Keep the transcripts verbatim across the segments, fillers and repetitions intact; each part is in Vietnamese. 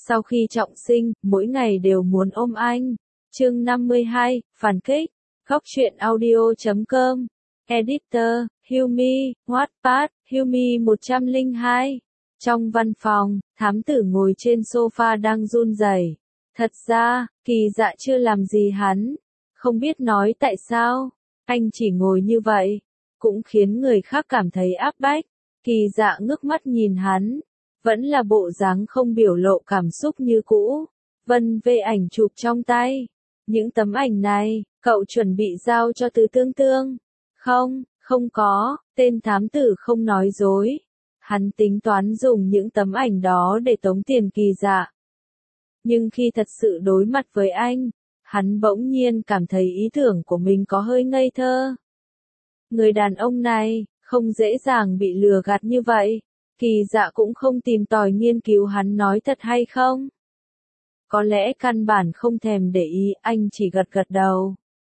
Sau khi trọng sinh, mỗi ngày đều muốn ôm anh. Chương năm mươi hai, phản kích. Góc truyện audio chấm com. Editor, Hilmi, Wattpad, Hilmi một không hai. Trong văn phòng, thám tử ngồi trên sofa đang run rẩy. Thật ra, Kỳ Dạ chưa làm gì hắn. Không biết nói tại sao. Anh chỉ ngồi như vậy. Cũng khiến người khác cảm thấy áp bách. Kỳ Dạ ngước mắt nhìn hắn. Vẫn là bộ dáng không biểu lộ cảm xúc như cũ. Vân vê ảnh chụp trong tay. Những tấm ảnh này, cậu chuẩn bị giao cho Từ Tương Tương. Không, không có, tên thám tử không nói dối. Hắn tính toán dùng những tấm ảnh đó để tống tiền Kỳ Dạ. Nhưng khi thật sự đối mặt với anh, hắn bỗng nhiên cảm thấy ý tưởng của mình có hơi ngây thơ. Người đàn ông này, không dễ dàng bị lừa gạt như vậy. Kỳ Dạ cũng không tìm tòi nghiên cứu hắn nói thật hay không. Có lẽ căn bản không thèm để ý, anh chỉ gật gật đầu.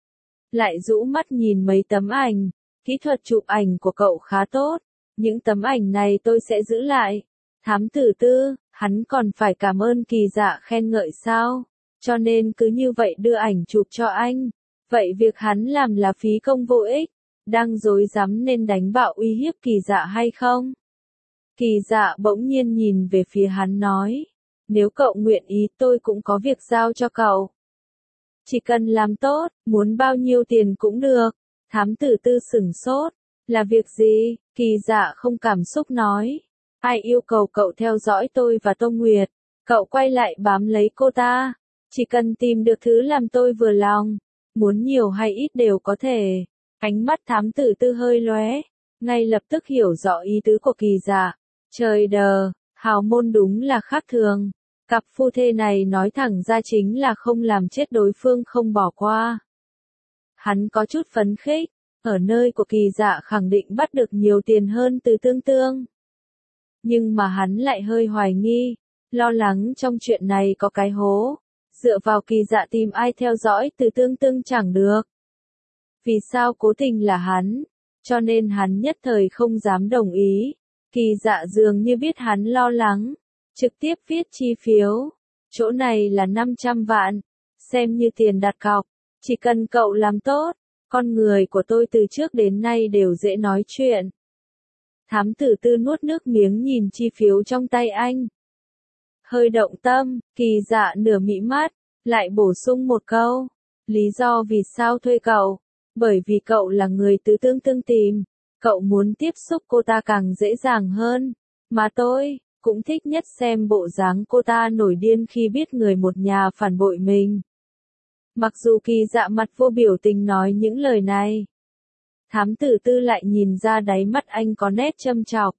Lại rũ mắt nhìn mấy tấm ảnh, kỹ thuật chụp ảnh của cậu khá tốt, những tấm ảnh này tôi sẽ giữ lại. Thám tử Tư, hắn còn phải cảm ơn Kỳ Dạ khen ngợi sao, cho nên cứ như vậy đưa ảnh chụp cho anh. Vậy việc hắn làm là phí công vô ích, đang dối rắm nên đánh bạo uy hiếp Kỳ Dạ hay không? Kỳ Dạ bỗng nhiên nhìn về phía hắn nói, nếu cậu nguyện ý tôi cũng có việc giao cho cậu. Chỉ cần làm tốt, muốn bao nhiêu tiền cũng được. Thám tử Tư sửng sốt, là việc gì? Kỳ Dạ không cảm xúc nói, ai yêu cầu cậu theo dõi tôi và Tô Nguyệt, cậu quay lại bám lấy cô ta. Chỉ cần tìm được thứ làm tôi vừa lòng, muốn nhiều hay ít đều có thể. Ánh mắt thám tử Tư hơi lóe, ngay lập tức hiểu rõ ý tứ của Kỳ Dạ. Trời đờ, hào môn đúng là khác thường. Cặp phu thê này nói thẳng ra chính là không làm chết đối phương không bỏ qua. Hắn có chút phấn khích, ở nơi của Kỳ Dạ khẳng định bắt được nhiều tiền hơn Từ Tương Tương. Nhưng mà hắn lại hơi hoài nghi, lo lắng trong chuyện này có cái hố. Dựa vào Kỳ Dạ tìm ai theo dõi Từ Tương Tương chẳng được. Vì sao cố tình là hắn, cho nên hắn nhất thời không dám đồng ý. Kỳ Dạ dường như biết hắn lo lắng, trực tiếp viết chi phiếu. Chỗ này là năm trăm vạn, xem như tiền đặt cọc, chỉ cần cậu làm tốt, con người của tôi từ trước đến nay đều dễ nói chuyện. Thám tử Tư nuốt nước miếng nhìn chi phiếu trong tay anh. Hơi động tâm, Kỳ Dạ nửa mị mắt, lại bổ sung một câu. Lý do vì sao thuê cậu? Bởi vì cậu là người Từ Tương Tương tìm. Cậu muốn tiếp xúc cô ta càng dễ dàng hơn. Mà tôi cũng thích nhất xem bộ dáng cô ta nổi điên khi biết người một nhà phản bội mình. Mặc dù Kỳ Dạ mặt vô biểu tình nói những lời này, thám tử Tư lại nhìn ra đáy mắt anh có nét châm chọc.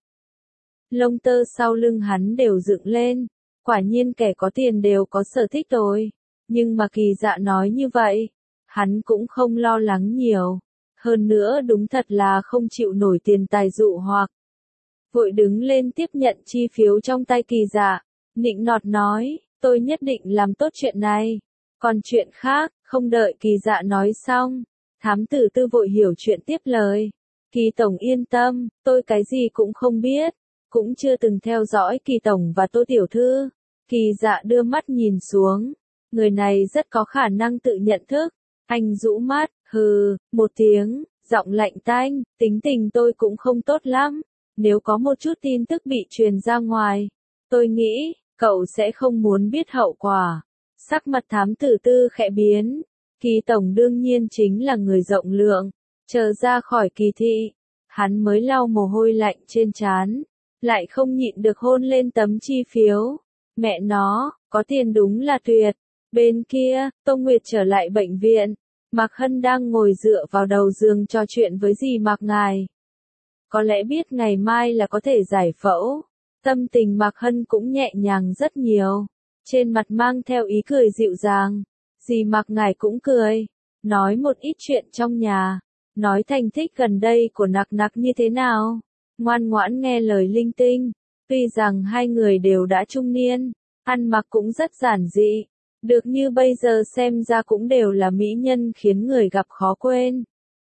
Lông tơ sau lưng hắn đều dựng lên, quả nhiên kẻ có tiền đều có sở thích rồi. Nhưng mà Kỳ Dạ nói như vậy, hắn cũng không lo lắng nhiều. Hơn nữa đúng thật là không chịu nổi tiền tài dụ hoặc. Vội đứng lên tiếp nhận chi phiếu trong tay Kỳ Dạ, nịnh nọt nói, tôi nhất định làm tốt chuyện này. Còn chuyện khác, không đợi Kỳ Dạ nói xong, thám tử Tư vội hiểu chuyện tiếp lời. Kỳ Tổng yên tâm, tôi cái gì cũng không biết, cũng chưa từng theo dõi Kỳ Tổng và Tô Tiểu Thư. Kỳ Dạ đưa mắt nhìn xuống, người này rất có khả năng tự nhận thức. Anh rũ mắt, hừ, một tiếng, giọng lạnh tanh, tính tình tôi cũng không tốt lắm. Nếu có một chút tin tức bị truyền ra ngoài, tôi nghĩ, cậu sẽ không muốn biết hậu quả. Sắc mặt thám tử Tư khẽ biến. Kỳ Tổng đương nhiên chính là người rộng lượng. Chờ ra khỏi kỳ thị, hắn mới lau mồ hôi lạnh trên trán, lại không nhịn được hôn lên tấm chi phiếu. Mẹ nó, có tiền đúng là tuyệt. Bên kia, Tô Nguyệt trở lại bệnh viện. Mạc Hân đang ngồi dựa vào đầu giường trò chuyện với dì Mạc Ngài. Có lẽ biết ngày mai là có thể giải phẫu. Tâm tình Mạc Hân cũng nhẹ nhàng rất nhiều. Trên mặt mang theo ý cười dịu dàng. Dì Mạc Ngài cũng cười. Nói một ít chuyện trong nhà. Nói thành tích gần đây của Nặc Nặc như thế nào. Ngoan ngoãn nghe lời linh tinh. Tuy rằng hai người đều đã trung niên. Ăn mặc cũng rất giản dị. Được như bây giờ xem ra cũng đều là mỹ nhân khiến người gặp khó quên.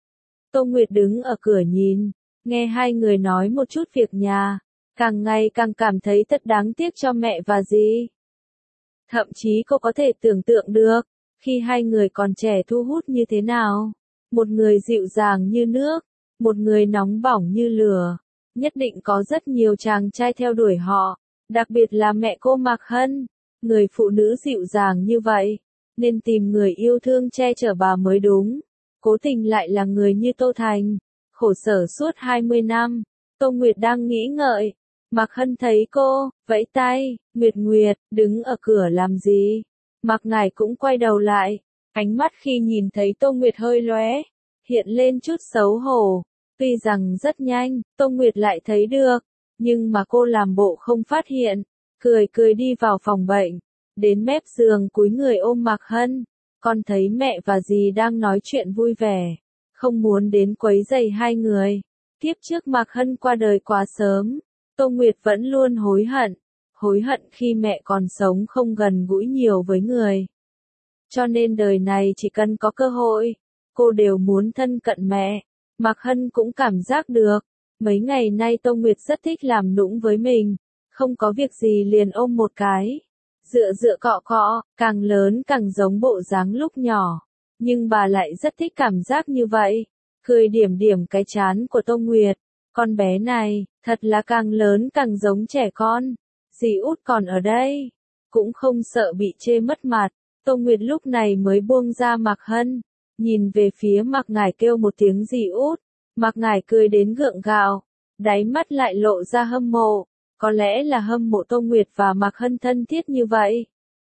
Tô Nguyệt đứng ở cửa nhìn, nghe hai người nói một chút việc nhà, càng ngày càng cảm thấy thật đáng tiếc cho mẹ và dì. Thậm chí cô có thể tưởng tượng được, khi hai người còn trẻ thu hút như thế nào. Một người dịu dàng như nước, một người nóng bỏng như lửa. Nhất định có rất nhiều chàng trai theo đuổi họ, đặc biệt là mẹ cô Mạc Hân, người phụ nữ dịu dàng như vậy, nên tìm người yêu thương che chở bà mới đúng. Cố tình lại là người như Tô Thành, khổ sở suốt hai mươi năm. Tô Nguyệt đang nghĩ ngợi, Mạc Hân thấy cô, vẫy tay, Nguyệt Nguyệt, đứng ở cửa làm gì? Mạc Ngải cũng quay đầu lại, ánh mắt khi nhìn thấy Tô Nguyệt hơi lóe, hiện lên chút xấu hổ. Tuy rằng rất nhanh, Tô Nguyệt lại thấy được, nhưng mà cô làm bộ không phát hiện, cười cười đi vào phòng bệnh, đến mép giường cúi người ôm Mạc Hân. Con thấy mẹ và dì đang nói chuyện vui vẻ, không muốn đến quấy rầy hai người. Kiếp trước Mạc Hân qua đời quá sớm, Tô Nguyệt vẫn luôn hối hận, hối hận khi mẹ còn sống không gần gũi nhiều với người. Cho nên đời này chỉ cần có cơ hội, cô đều muốn thân cận mẹ. Mạc Hân cũng cảm giác được, mấy ngày nay Tô Nguyệt rất thích làm nũng với mình, không có việc gì liền ôm một cái. Dựa dựa cọ cọ, càng lớn càng giống bộ dáng lúc nhỏ. Nhưng bà lại rất thích cảm giác như vậy. Cười điểm điểm cái trán của Tô Nguyệt. Con bé này, thật là càng lớn càng giống trẻ con. Dì út còn ở đây. Cũng không sợ bị chê mất mặt. Tô Nguyệt lúc này mới buông ra Mạc Hân. Nhìn về phía Mạc Ngải kêu một tiếng dì út. Mạc Ngải cười đến gượng gạo. Đáy mắt lại lộ ra hâm mộ. Có lẽ là hâm mộ Tô Nguyệt và Mạc Hân thân thiết như vậy.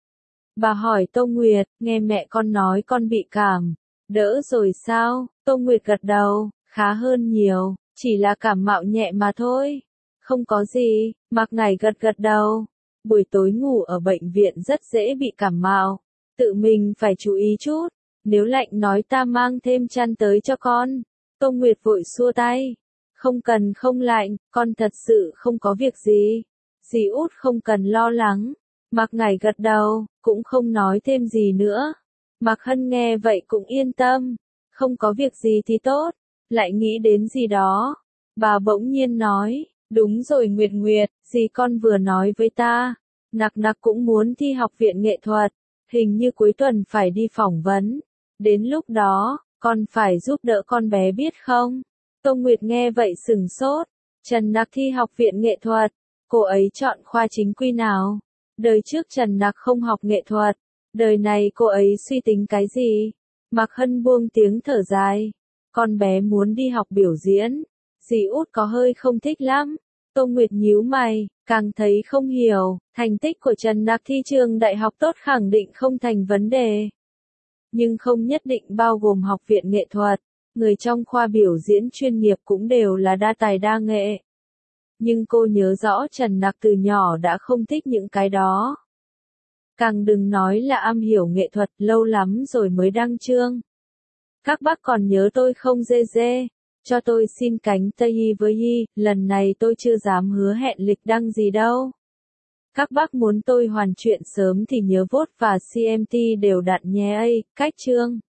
Bà hỏi Tô Nguyệt, nghe mẹ con nói con bị cảm. Đỡ rồi sao? Tô Nguyệt gật đầu, khá hơn nhiều, chỉ là cảm mạo nhẹ mà thôi. Không có gì, Mạc Ngải gật gật đầu. Buổi tối ngủ ở bệnh viện rất dễ bị cảm mạo. Tự mình phải chú ý chút. Nếu lạnh nói ta mang thêm chăn tới cho con. Tô Nguyệt vội xua tay. Không cần không lạnh, con thật sự không có việc gì. Dì út không cần lo lắng. Mạc Ngải gật đầu, cũng không nói thêm gì nữa. Mạc Hân nghe vậy cũng yên tâm. Không có việc gì thì tốt. Lại nghĩ đến gì đó. Bà bỗng nhiên nói, đúng rồi Nguyệt Nguyệt, dì con vừa nói với ta. Nặc nặc cũng muốn thi học viện nghệ thuật. Hình như cuối tuần phải đi phỏng vấn. Đến lúc đó, con phải giúp đỡ con bé biết không? Tô Nguyệt nghe vậy sừng sốt. Trần Nặc thi học viện nghệ thuật. Cô ấy chọn khoa chính quy nào? Đời trước Trần Nặc không học nghệ thuật. Đời này cô ấy suy tính cái gì? Mạc Hân buông tiếng thở dài. Con bé muốn đi học biểu diễn. Dì út có hơi không thích lắm. Tô Nguyệt nhíu mày, càng thấy không hiểu. Thành tích của Trần Nặc thi trường đại học tốt khẳng định không thành vấn đề. Nhưng không nhất định bao gồm học viện nghệ thuật. Người trong khoa biểu diễn chuyên nghiệp cũng đều là đa tài đa nghệ. Nhưng cô nhớ rõ Trần Nặc từ nhỏ đã không thích những cái đó. Càng đừng nói là am hiểu nghệ thuật, lâu lắm rồi mới đăng chương. Các bác còn nhớ tôi không dê dê, cho tôi xin cánh tay y với y, lần này tôi chưa dám hứa hẹn lịch đăng gì đâu. Các bác muốn tôi hoàn chuyện sớm thì nhớ vote và xê em tê đều đặn nhé ấy, cách chương.